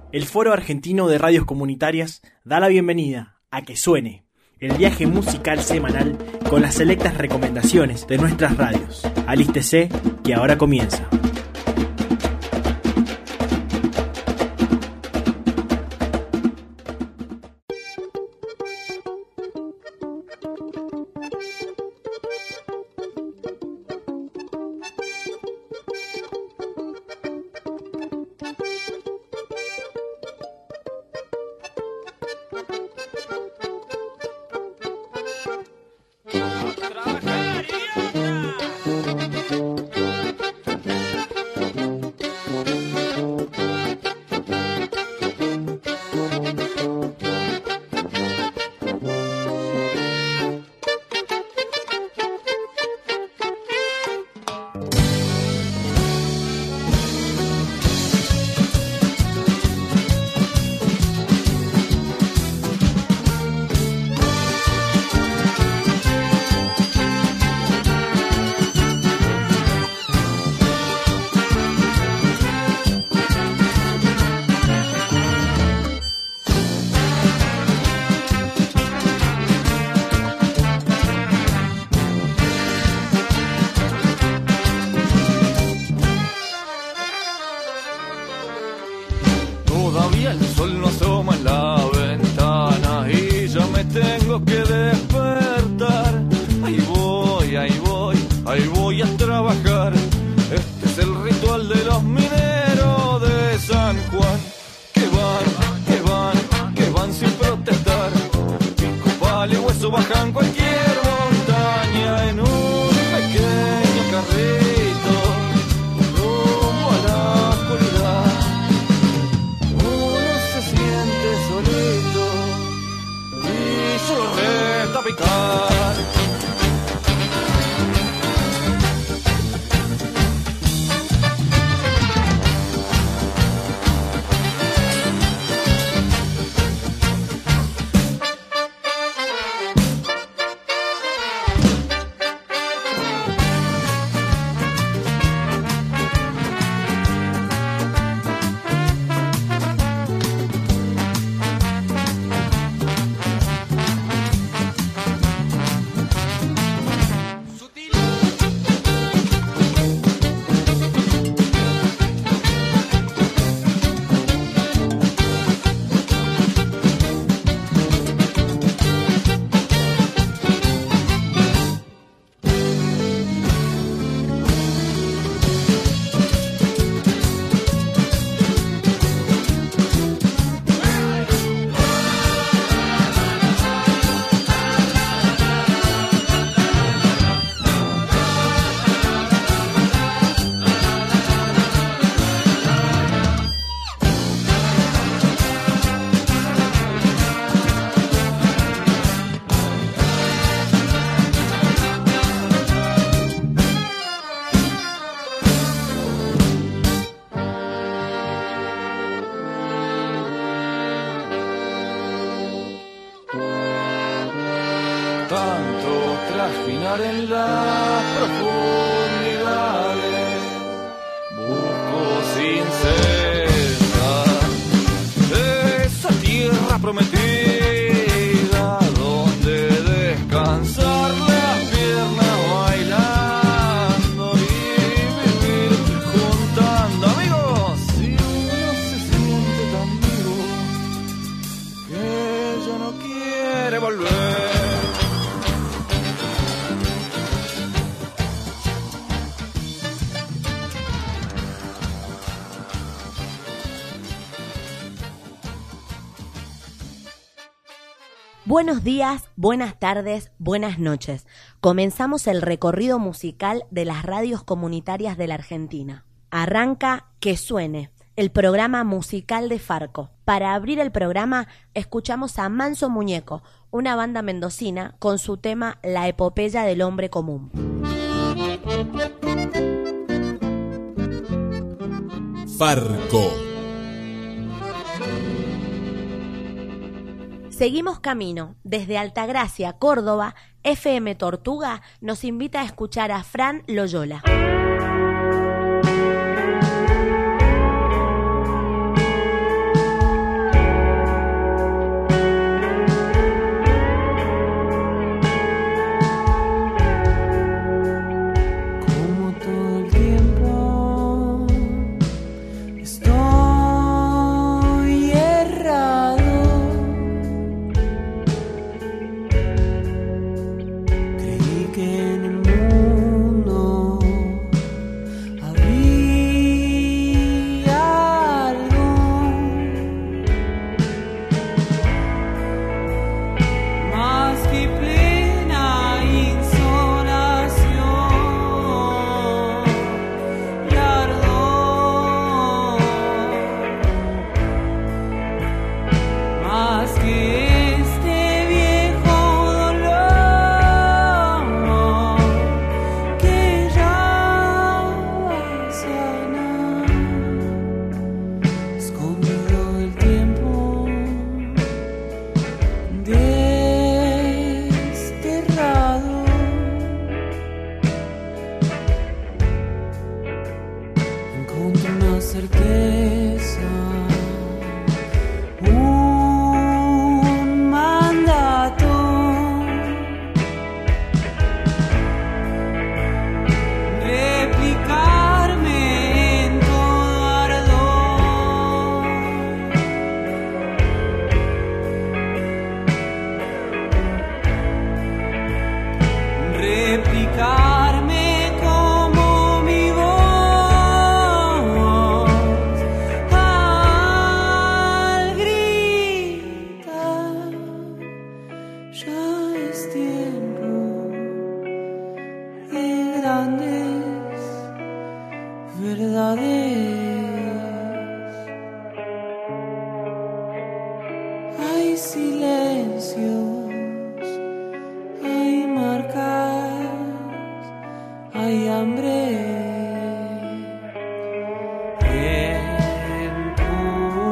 El Foro Argentino de Radios Comunitarias da la bienvenida a Que Suene, el viaje musical semanal con las selectas recomendaciones de nuestras radios. Alístese, que ahora comienza. En las profundidades busco sin cesar esa tierra prometida donde descansar las piernas bailando y vivir juntando amigos. Si uno se siente tan vivo que ya no quiere volver. Buenos días, buenas tardes, buenas noches. Comenzamos el recorrido musical de las radios comunitarias de la Argentina. Arranca Que Suene, el programa musical de Farco. Para abrir el programa escuchamos a Manso Muñeco, una banda mendocina, con su tema La epopeya del hombre común. Farco. Seguimos camino. Desde Altagracia, Córdoba, FM Tortuga nos invita a escuchar a Fran Loyola. junto a una certeza, un mandato. Replicarme en todo ardor. Replicarme como mi voz al gritar. Ya es tiempo de grandes verdades. Hay silencios, hay marcas, hay hambre. En tu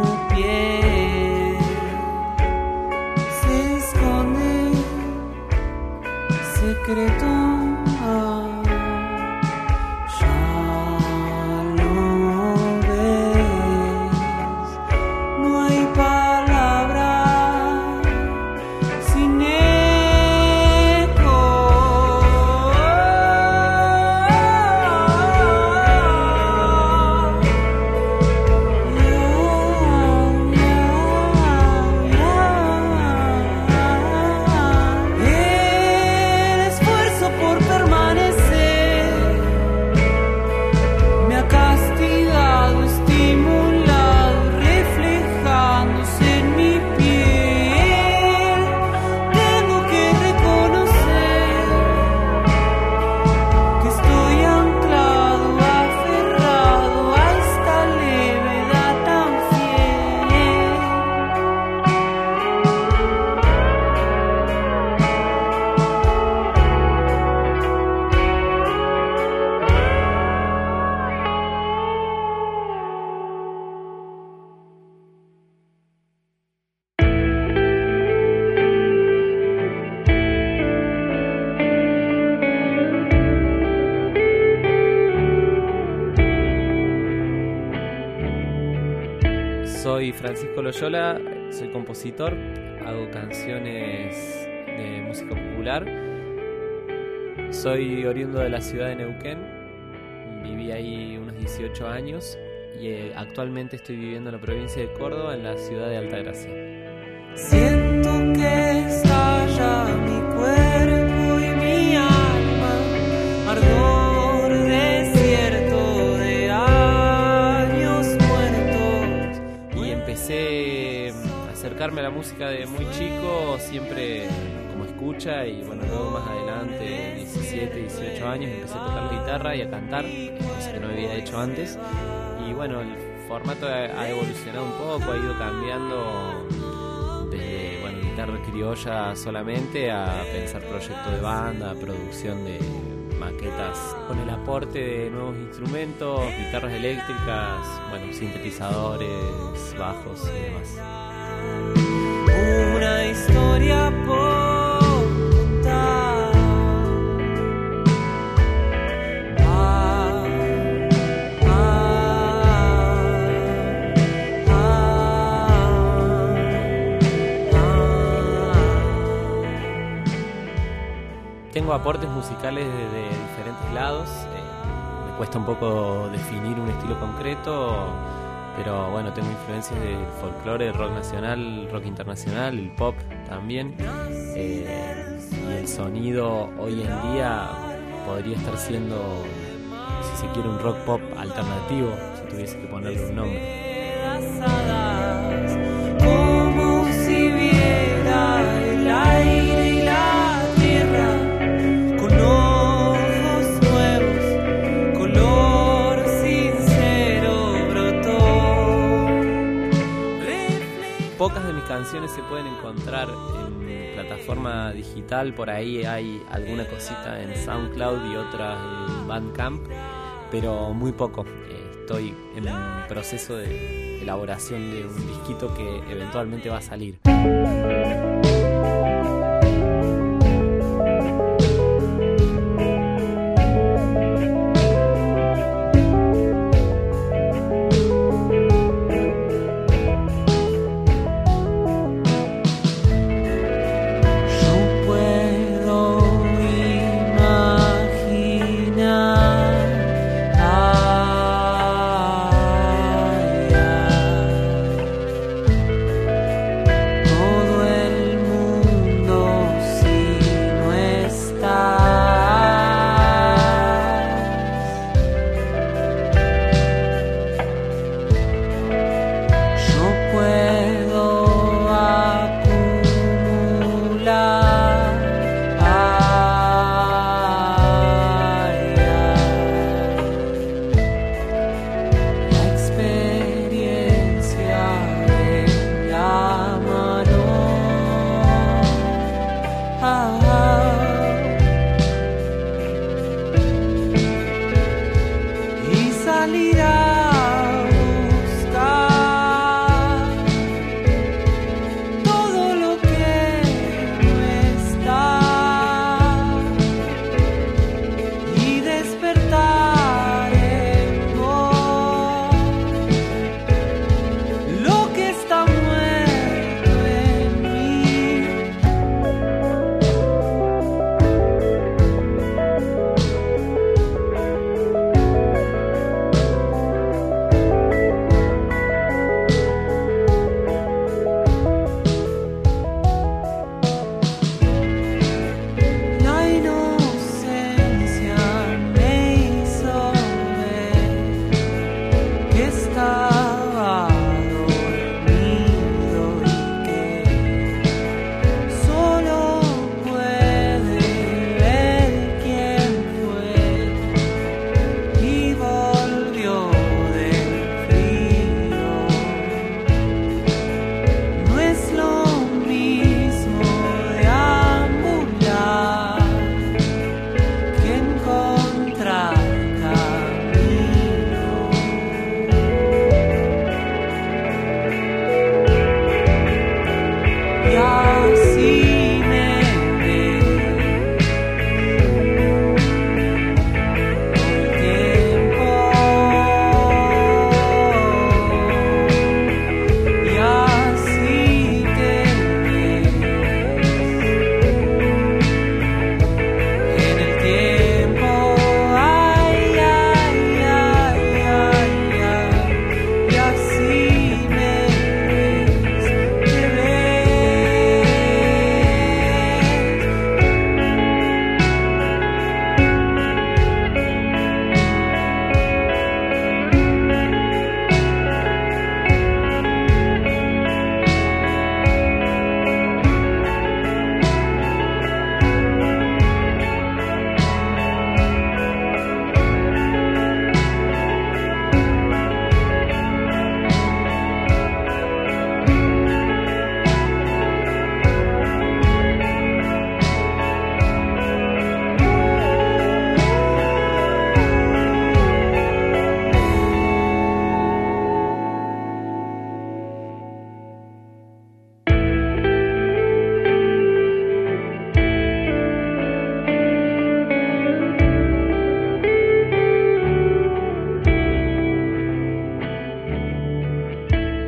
piel se esconde secreto. Ya lo ves, no hay palabras sin eco. El esfuerzo por permanecer me ha castigado, estimulado, reflejándose en mi piel. Tengo que reconocer que estoy anclado, aferrado a esta levedad tan fiel. Soy Francisco Loyola, soy compositor, hago canciones de música popular. Soy oriundo de la ciudad de Neuquén, viví ahí unos 18 años y actualmente estoy viviendo en la provincia de Córdoba, en la ciudad de Altagracia. Siento que estalla mi cuerpo y mi alma, ardor desierto de años muertos. Y empecé a acercarme a la música de muy chico, siempre como escucha, y bueno, luego más adelante, 17, 18 años, empecé a tocar la guitarra y a cantar, cosa que no había hecho antes. Y bueno, el formato ha evolucionado un poco, ha ido cambiando desde, bueno, guitarra criolla solamente a pensar proyectos de banda, producción de maquetas con el aporte de nuevos instrumentos, guitarras eléctricas, bueno, sintetizadores, bajos y demás. Una historia por contar. Tengo aportes musicales de diferentes lados. Me cuesta un poco definir un estilo concreto, pero bueno, tengo influencias del folclore, rock nacional, rock internacional, el pop también. Y el sonido hoy en día podría estar siendo, si se quiere, un rock pop alternativo, si tuviese que ponerle un nombre. Como si viera el aire y la tierra con ojos nuevos, color sincero brotó. Pocas de mis canciones se pueden encontrar en plataforma digital, por ahí hay alguna cosita en SoundCloud y otras en Bandcamp, pero muy poco. Estoy en un proceso de elaboración de un disquito que eventualmente va a salir.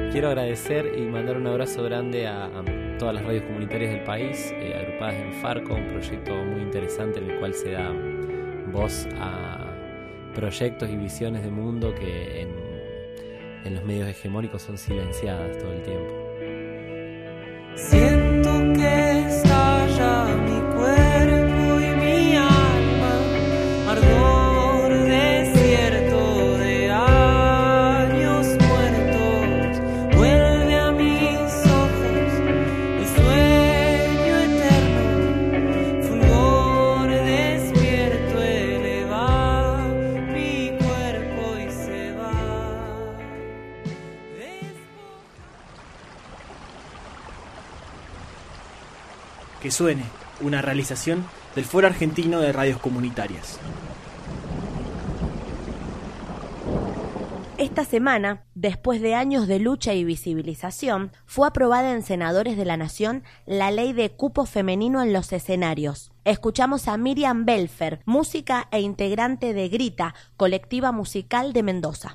quiero agradecer y mandar un abrazo grande a todas las radios comunitarias del país, agrupadas en Farco, un proyecto muy interesante en el cual se da voz a proyectos y visiones de mundo que en los medios hegemónicos son silenciadas todo el tiempo. Siento que estalla mi cuerpo y mi alma, ardor desierto de años muertos, vuelve a mis ojos el sueño eterno, fulgor despierto eleva mi cuerpo y se va. Que suene, una realización del Foro Argentino de Radios Comunitarias. Esta semana, después de años de lucha y visibilización, fue aprobada en Senadores de la Nación la ley de cupo femenino en los escenarios. Escuchamos a Miriam Belfer, música e integrante de Grita, colectiva musical de Mendoza.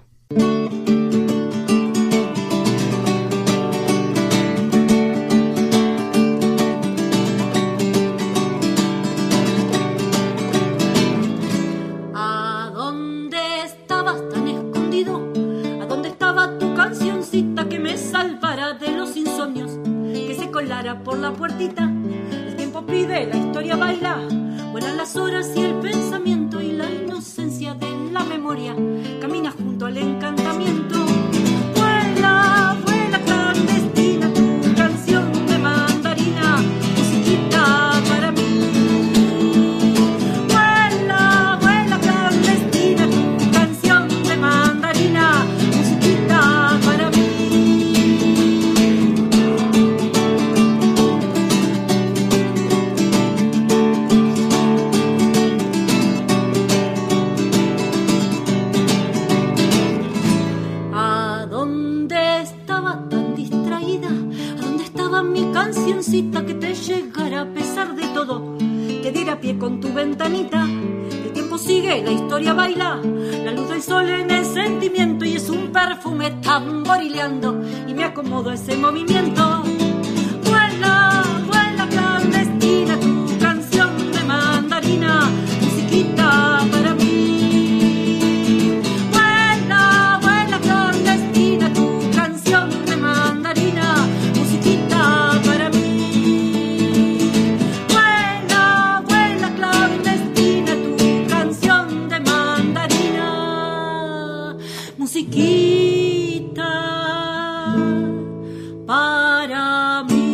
¿A dónde estabas tan escondido? ¿A dónde estaba tu cancioncita que me salvara de los insomnios? Que se colara por la puertita. El tiempo pide, la historia baila. Vuelan las horas y el pensamiento y la inocencia de la memoria camina junto al encantamiento. Vuela, vuela clandestina tu canción de mandarina, musiquita para mí. Vuela, vuela clandestina tu canción de mandarina, musiquita para mí. ¿A dónde estaba tan distraída? ¿A dónde estaba mi cancioncita que te llegara a pesar de todo? Que diera pie con tu ventanita. El tiempo sigue, la historia baila. La luz del sol en el sentimiento y es un perfume tamborileando y me acomodo a ese movimiento. Vuela, vuela clandestina tu canción de mandarina, musiquita para mí. Vuela, vuela clandestina tu canción de mandarina, musiquita para mí. Vuela, vuela clandestina tu canción de mandarina, musiquita para mí.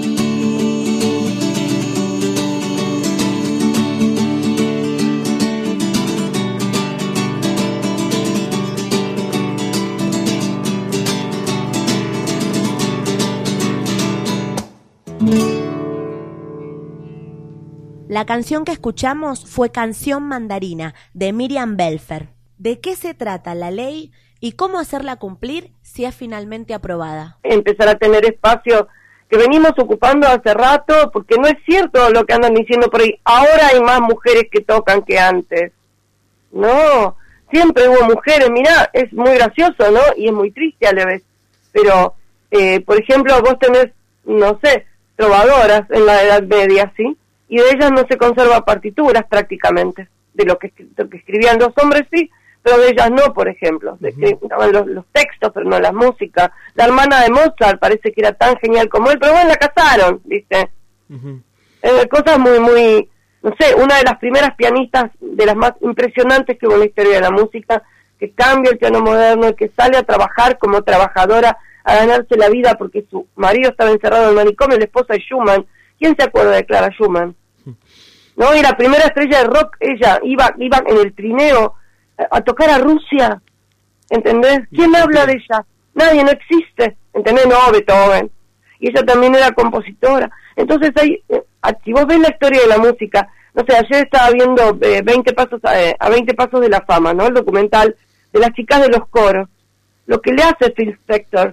La canción que escuchamos fue Canción Mandarina, de Miriam Belfer. ¿De qué se trata la ley y cómo hacerla cumplir si es finalmente aprobada? Empezar a tener espacio que venimos ocupando hace rato, porque no es cierto lo que andan diciendo por ahí. Ahora hay más mujeres que tocan que antes. No, siempre hubo mujeres. Mirá, es muy gracioso, ¿no? Y es muy triste a la vez. Pero, por ejemplo, vos tenés, no sé, trovadoras en la Edad Media, ¿sí? Y de ellas no se conserva partituras prácticamente. De lo que escribían los hombres, sí, pero de ellas no, por ejemplo. Estaban los textos, pero no la música. La hermana de Mozart parece que era tan genial como él, pero bueno, la casaron, ¿viste? Cosas muy, muy, no sé, una de las primeras pianistas, de las más impresionantes que hubo en la historia de la música, que cambia el piano moderno, que sale a trabajar como trabajadora, a ganarse la vida porque su marido estaba encerrado en el manicomio, la esposa de Schumann. ¿Quién se acuerda de Clara Schumann? ¿No? Y la primera estrella de rock, ella iba en el trineo a tocar a Rusia, ¿entendés? ¿Quién habla de ella? Nadie, no existe, ¿entendés? No, Beethoven. Y ella también era compositora. Entonces, si vos ves la historia de la música, no sé, ayer estaba viendo 20 pasos a 20 pasos de la fama, ¿no? El documental de las chicas de los coros. Lo que le hace Phil Spector,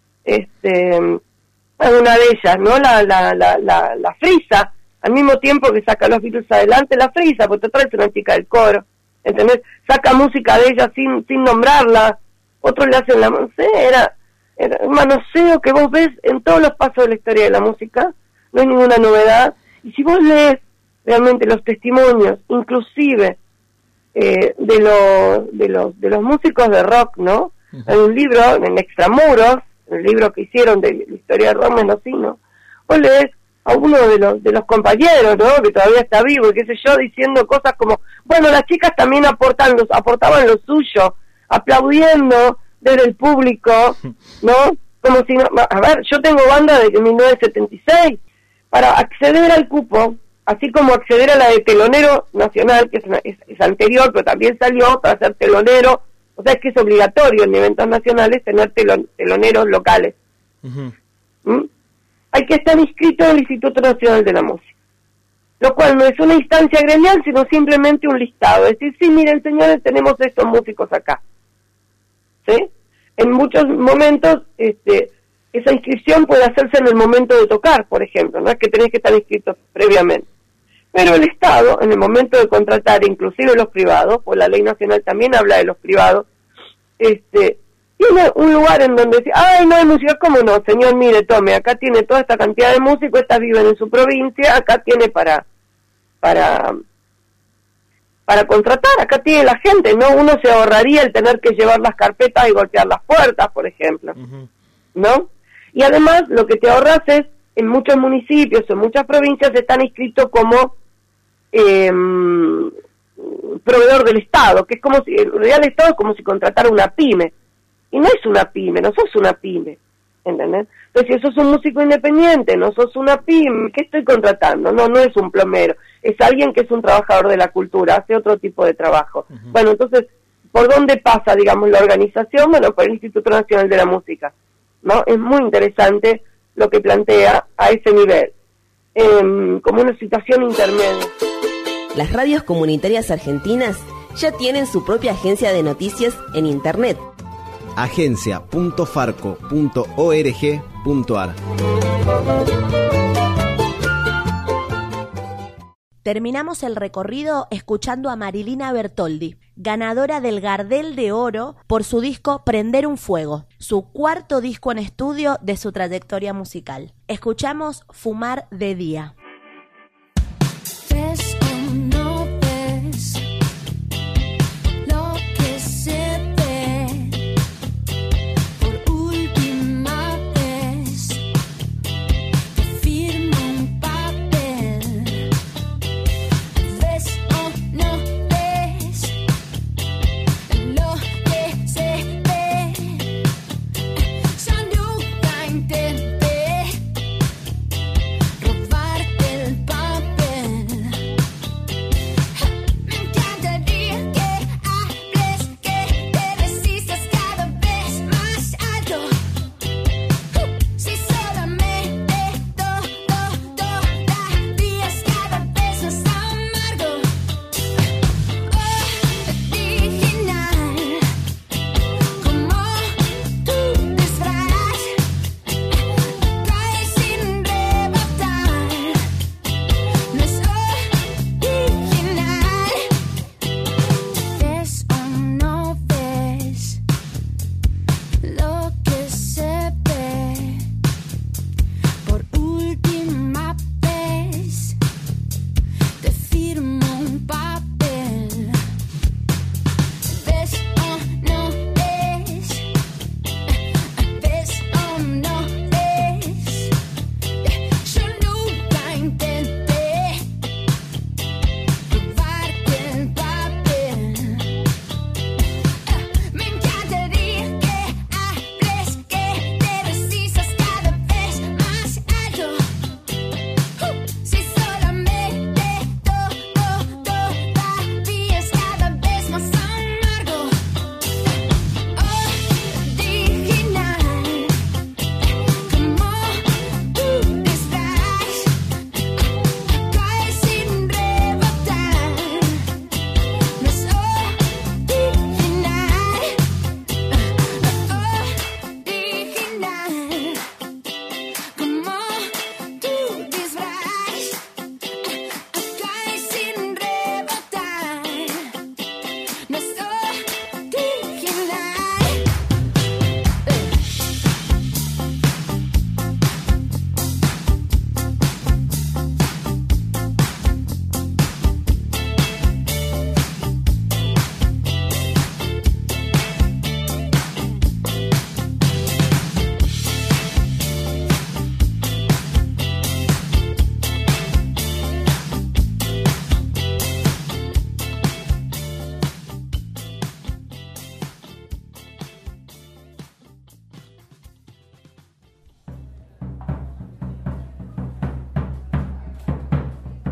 a una de ellas, ¿no? La frisa, al mismo tiempo que saca los Beatles adelante, la frisa, porque total es una chica del coro, ¿entendés? Saca música de ella sin nombrarla, otros le hacen no sé, el manoseo que vos ves en todos los pasos de la historia de la música, no hay ninguna novedad. Y si vos lees realmente los testimonios, inclusive de los músicos de rock, ¿no? Hay un libro en Extramuros, el libro que hicieron de la historia del rock mendocino, vos lees a uno de los compañeros, ¿no? Que todavía está vivo, y qué sé yo, diciendo cosas como, bueno, las chicas también aportaban lo suyo, aplaudiendo desde el público, ¿no? Como si, a ver, yo tengo banda desde 1976, para acceder al cupo, así como acceder a la de telonero nacional, que es anterior, pero también salió para ser telonero, o sea, es que es obligatorio en eventos nacionales tener teloneros locales. Hay que estar inscrito en el Instituto Nacional de la Música, lo cual no es una instancia gremial, sino simplemente un listado, es decir, sí, miren señores, tenemos estos músicos acá, ¿sí? En muchos momentos, esa inscripción puede hacerse en el momento de tocar, por ejemplo, no es que tenés que estar inscrito previamente. Pero el Estado, en el momento de contratar, inclusive los privados, pues la ley nacional también habla de los privados, tiene un lugar en donde dice, ay, no hay música, ¿cómo no? Señor, mire, tome, acá tiene toda esta cantidad de músicos, estas viven en su provincia, acá tiene para contratar, acá tiene la gente, ¿no? Uno se ahorraría el tener que llevar las carpetas y golpear las puertas, por ejemplo, ¿no? Y además, lo que te ahorras es, en muchos municipios, en muchas provincias, están inscritos como proveedor del Estado, que es como si, en realidad el Estado es como si contratara una pyme, y no es una pyme, no sos una pyme, ¿entendés? Entonces, si sos un músico independiente, no sos una pyme, ¿qué estoy contratando? No es un plomero, es alguien que es un trabajador de la cultura, hace otro tipo de trabajo. Bueno, entonces, ¿por dónde pasa, digamos, la organización? Bueno, por el Instituto Nacional de la Música, ¿no? Es muy interesante lo que plantea a ese nivel, como una situación intermedia. Las radios comunitarias argentinas ya tienen su propia agencia de noticias en internet. agencia.farco.org.ar. Terminamos el recorrido escuchando a Marilina Bertoldi, ganadora del Gardel de Oro por su disco Prender un Fuego, su cuarto disco en estudio de su trayectoria musical. Escuchamos Fumar de Día. ¿Ves o no ves lo que se ve? Por última vez te firmo un papel. ¿Ves o no ves lo que se ve? Yo nunca intenté robarte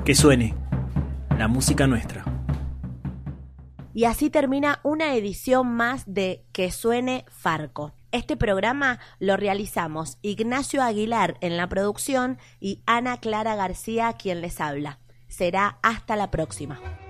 Que suene la música nuestra. Y así termina una edición más de Que suene Farco. Este programa lo realizamos Ignacio Aguilar en la producción y Ana Clara García quien les habla. Será hasta la próxima.